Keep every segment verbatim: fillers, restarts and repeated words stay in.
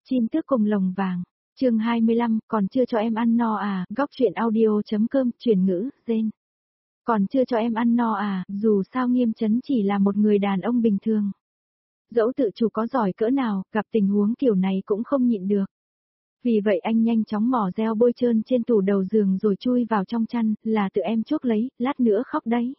Chim tước cùng lồng vàng. Chương hai mươi lăm, còn chưa cho em ăn no à, góc truyện audio.com, chuyển ngữ, gen. Còn chưa cho em ăn no à, dù sao Nghiêm Chấn chỉ là một người đàn ông bình thường. Dẫu tự chủ có giỏi cỡ nào, gặp tình huống kiểu này cũng không nhịn được. Vì vậy anh nhanh chóng mò reo bôi trơn trên tủ đầu giường rồi chui vào trong chăn, là tự em chuốc lấy, lát nữa khóc đấy.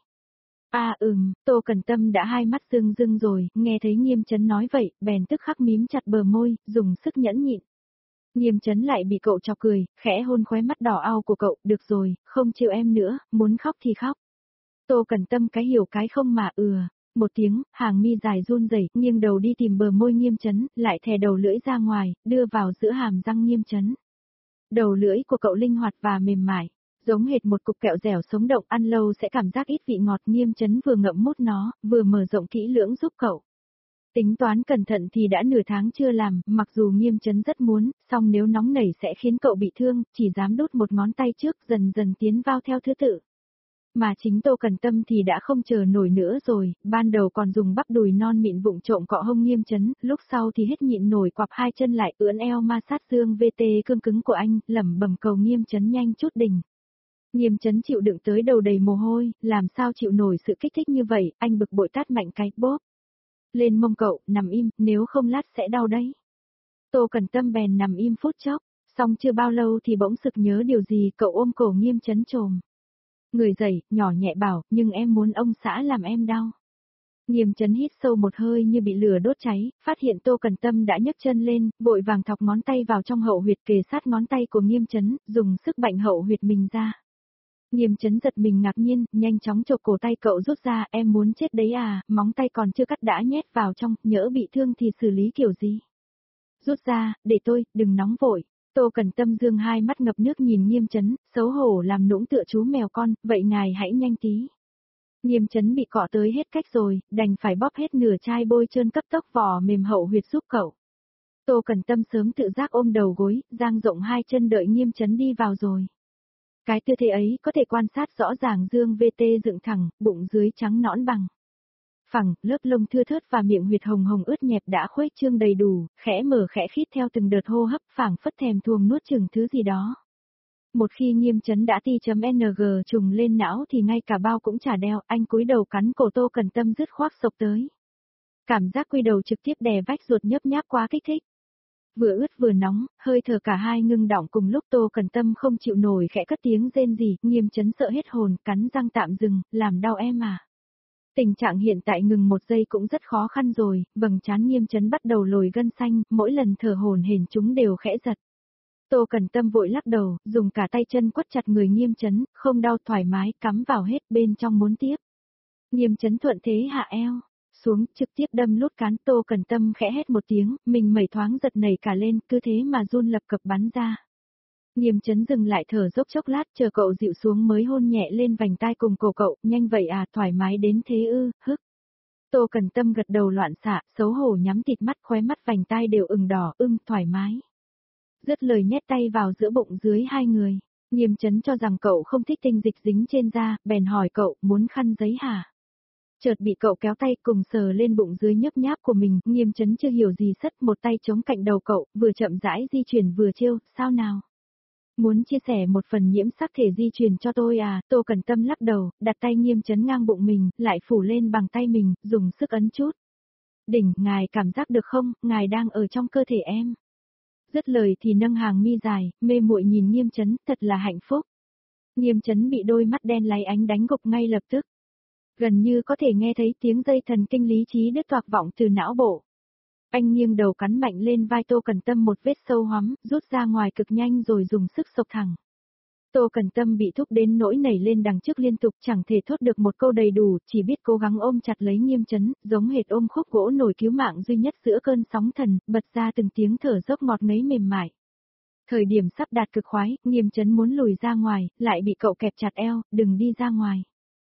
À ừm, Tô Cần Tâm đã hai mắt rưng rưng rồi, nghe thấy Nghiêm Chấn nói vậy, bèn tức khắc mím chặt bờ môi, dùng sức nhẫn nhịn. Nghiêm Chấn lại bị cậu chọc cười, khẽ hôn khóe mắt đỏ ao của cậu, được rồi, không chịu em nữa, muốn khóc thì khóc. Tô Cần Tâm cái hiểu cái không mà ừa. Một tiếng, hàng mi dài run rẩy, nghiêng đầu đi tìm bờ môi Nghiêm Chấn, lại thè đầu lưỡi ra ngoài, đưa vào giữa hàm răng Nghiêm Chấn. Đầu lưỡi của cậu linh hoạt và mềm mại, giống hệt một cục kẹo dẻo sống động, ăn lâu sẽ cảm giác ít vị ngọt. Nghiêm Chấn vừa ngậm mút nó, vừa mở rộng kỹ lưỡng giúp cậu. Tính toán cẩn thận thì đã nửa tháng chưa làm, mặc dù Nghiêm Chấn rất muốn, song nếu nóng nảy sẽ khiến cậu bị thương, chỉ dám đút một ngón tay trước, dần dần tiến vào theo thứ tự. Mà chính Tô Cần Tâm thì đã không chờ nổi nữa rồi, ban đầu còn dùng bắp đùi non mịn vụng trộm cọ hông Nghiêm Chấn, lúc sau thì hết nhịn nổi quặp hai chân lại ưỡn eo ma sát xương vê tê cương cứng của anh, lẩm bẩm cầu Nghiêm Chấn nhanh chút đỉnh. Nghiêm Chấn chịu đựng tới đầu đầy mồ hôi, làm sao chịu nổi sự kích thích như vậy, anh bực bội tát mạnh cái bóp. Lên mông cậu, nằm im, nếu không lát sẽ đau đấy. Tô Cần Tâm bèn nằm im phút chốc, xong chưa bao lâu thì bỗng sực nhớ điều gì, cậu ôm cổ Nghiêm Chấn trồm. Người dậy, nhỏ nhẹ bảo, nhưng em muốn ông xã làm em đau. Nghiêm Chấn hít sâu một hơi như bị lửa đốt cháy, phát hiện Tô Cần Tâm đã nhấc chân lên, vội vàng thọc ngón tay vào trong hậu huyệt kề sát ngón tay của Nghiêm Chấn, dùng sức bạnh hậu huyệt mình ra. Nghiêm Chấn giật mình ngạc nhiên, nhanh chóng chộp cổ tay cậu rút ra, em muốn chết đấy à, móng tay còn chưa cắt đã nhét vào trong, nhỡ bị thương thì xử lý kiểu gì. Rút ra, để tôi, đừng nóng vội. Tô Cần Tâm dương hai mắt ngập nước nhìn Nghiêm Chấn, xấu hổ làm nũng tựa chú mèo con, vậy ngài hãy nhanh tí. Nghiêm Chấn bị cọ tới hết cách rồi, đành phải bóp hết nửa chai bôi trơn cấp tốc vỏ mềm hậu huyệt giúp cậu. Tô Cần Tâm sớm tự giác ôm đầu gối, dang rộng hai chân đợi Nghiêm Chấn đi vào rồi. Cái tư thế ấy có thể quan sát rõ ràng dương vê tê dựng thẳng, bụng dưới trắng nõn bằng phẳng, lớp lông thưa thớt và miệng huyệt hồng hồng ướt nhẹp đã khuếch trương đầy đủ, khẽ mở khẽ khít theo từng đợt hô hấp, phảng phất thèm thuồng nuốt chửng thứ gì đó. Một khi Nghiêm Chấn đã ti.ng trùng lên não thì ngay cả bao cũng chả đeo, anh cúi đầu cắn cổ Tô Cần Tâm dứt khoát sộc tới. Cảm giác quy đầu trực tiếp đè vách ruột nhấp nháp quá kích thích. Vừa ướt vừa nóng, hơi thở cả hai ngưng đọng cùng lúc. Tô Cần Tâm không chịu nổi khẽ cất tiếng rên rỉ, Nghiêm Chấn sợ hết hồn, cắn răng tạm dừng, làm đau em à. Tình trạng hiện tại ngừng một giây cũng rất khó khăn rồi, vầng trán Nghiêm Chấn bắt đầu lồi gân xanh, mỗi lần thở hổn hển chúng đều khẽ giật. Tô Cần Tâm vội lắc đầu, dùng cả tay chân quất chặt người Nghiêm Chấn, không đau thoải mái, cắm vào hết bên trong muốn tiếp. Nghiêm Chấn thuận thế hạ eo xuống, trực tiếp đâm lút cán. Tô Cần Tâm khẽ hét một tiếng, mình mẩy thoáng giật nảy cả lên, cứ thế mà run lập cập bắn ra. Nghiêm Chấn dừng lại thở dốc chốc lát, chờ cậu dịu xuống mới hôn nhẹ lên vành tai cùng cổ cậu, nhanh vậy à, thoải mái đến thế ư, hức. Tô Cần Tâm gật đầu loạn xạ, xấu hổ nhắm tịt mắt, khóe mắt vành tai đều ửng đỏ, ưm, thoải mái. Dứt lời nhét tay vào giữa bụng dưới hai người. Nghiêm Chấn cho rằng cậu không thích tinh dịch dính trên da, bèn hỏi cậu, muốn khăn giấy hả? Chợt bị cậu kéo tay cùng sờ lên bụng dưới nhấp nháp của mình, Nghiêm Chấn chưa hiểu gì sất, một tay chống cạnh đầu cậu, vừa chậm rãi di chuyển vừa trêu, sao nào? Muốn chia sẻ một phần nhiễm sắc thể di truyền cho tôi à? Tô Cần Tâm lắc đầu, đặt tay Nghiêm Chấn ngang bụng mình, lại phủ lên bằng tay mình, dùng sức ấn chút. Đỉnh, ngài cảm giác được không, ngài đang ở trong cơ thể em. Dứt lời thì nâng hàng mi dài, mê muội nhìn Nghiêm Chấn, thật là hạnh phúc. Nghiêm Chấn bị đôi mắt đen láy ánh đánh gục ngay lập tức. Gần như có thể nghe thấy tiếng dây thần kinh lý trí đứt toạc vọng từ não bộ. Anh nghiêng đầu cắn mạnh lên vai Tô Cần Tâm một vết sâu hoắm, rút ra ngoài cực nhanh rồi dùng sức sộc thẳng. Tô Cần Tâm bị thúc đến nỗi nảy lên đằng trước liên tục, chẳng thể thốt được một câu đầy đủ, chỉ biết cố gắng ôm chặt lấy Nghiêm Chấn, giống hệt ôm khúc gỗ nổi cứu mạng duy nhất giữa cơn sóng thần, bật ra từng tiếng thở dốc ngọt ngấy mềm mại. Thời điểm sắp đạt cực khoái, Nghiêm Chấn muốn lùi ra ngoài, lại bị cậu kẹp chặt eo, đừng đi ra ngoài.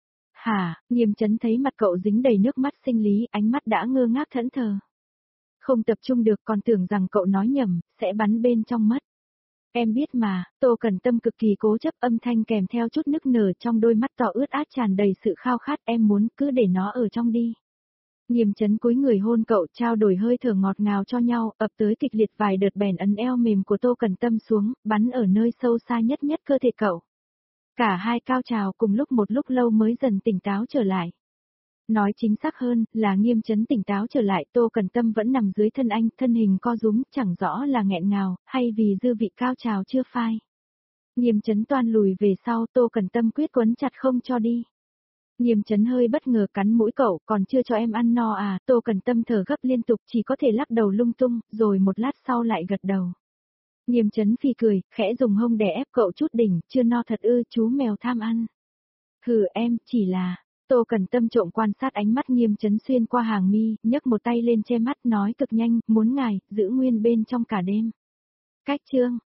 Hả? Nghiêm Chấn thấy mặt cậu dính đầy nước mắt sinh lý, ánh mắt đã ngơ ngác thẫn thờ. Không tập trung được, còn tưởng rằng cậu nói nhầm, sẽ bắn bên trong mất. Em biết mà. Tô Cần Tâm cực kỳ cố chấp, âm thanh kèm theo chút nức nở trong đôi mắt to ướt át tràn đầy sự khao khát, em muốn, cứ để nó ở trong đi. Nghiêm Chấn cúi người hôn cậu, trao đổi hơi thở ngọt ngào cho nhau, ập tới kịch liệt vài đợt bèn ấn eo mềm của Tô Cần Tâm xuống, bắn ở nơi sâu xa nhất nhất cơ thể cậu. Cả hai cao trào cùng lúc một lúc lâu mới dần tỉnh táo trở lại. Nói chính xác hơn, là Nghiêm Chấn tỉnh táo trở lại, Tô Cần Tâm vẫn nằm dưới thân anh, thân hình co rúm, chẳng rõ là nghẹn ngào, hay vì dư vị cao trào chưa phai. Nghiêm Chấn toan lùi về sau, Tô Cần Tâm quyết quấn chặt không cho đi. Nghiêm Chấn hơi bất ngờ cắn mũi cậu, còn chưa cho em ăn no à, Tô Cần Tâm thở gấp liên tục chỉ có thể lắc đầu lung tung, rồi một lát sau lại gật đầu. Nghiêm Chấn phì cười, khẽ dùng hông đè ép cậu chút đỉnh, chưa no thật ư, chú mèo tham ăn. Hừ em, chỉ là, Tô Cần Tâm trộm quan sát ánh mắt Nghiêm Chấn xuyên qua hàng mi, nhấc một tay lên che mắt nói cực nhanh, muốn ngài, giữ nguyên bên trong cả đêm. Cách chương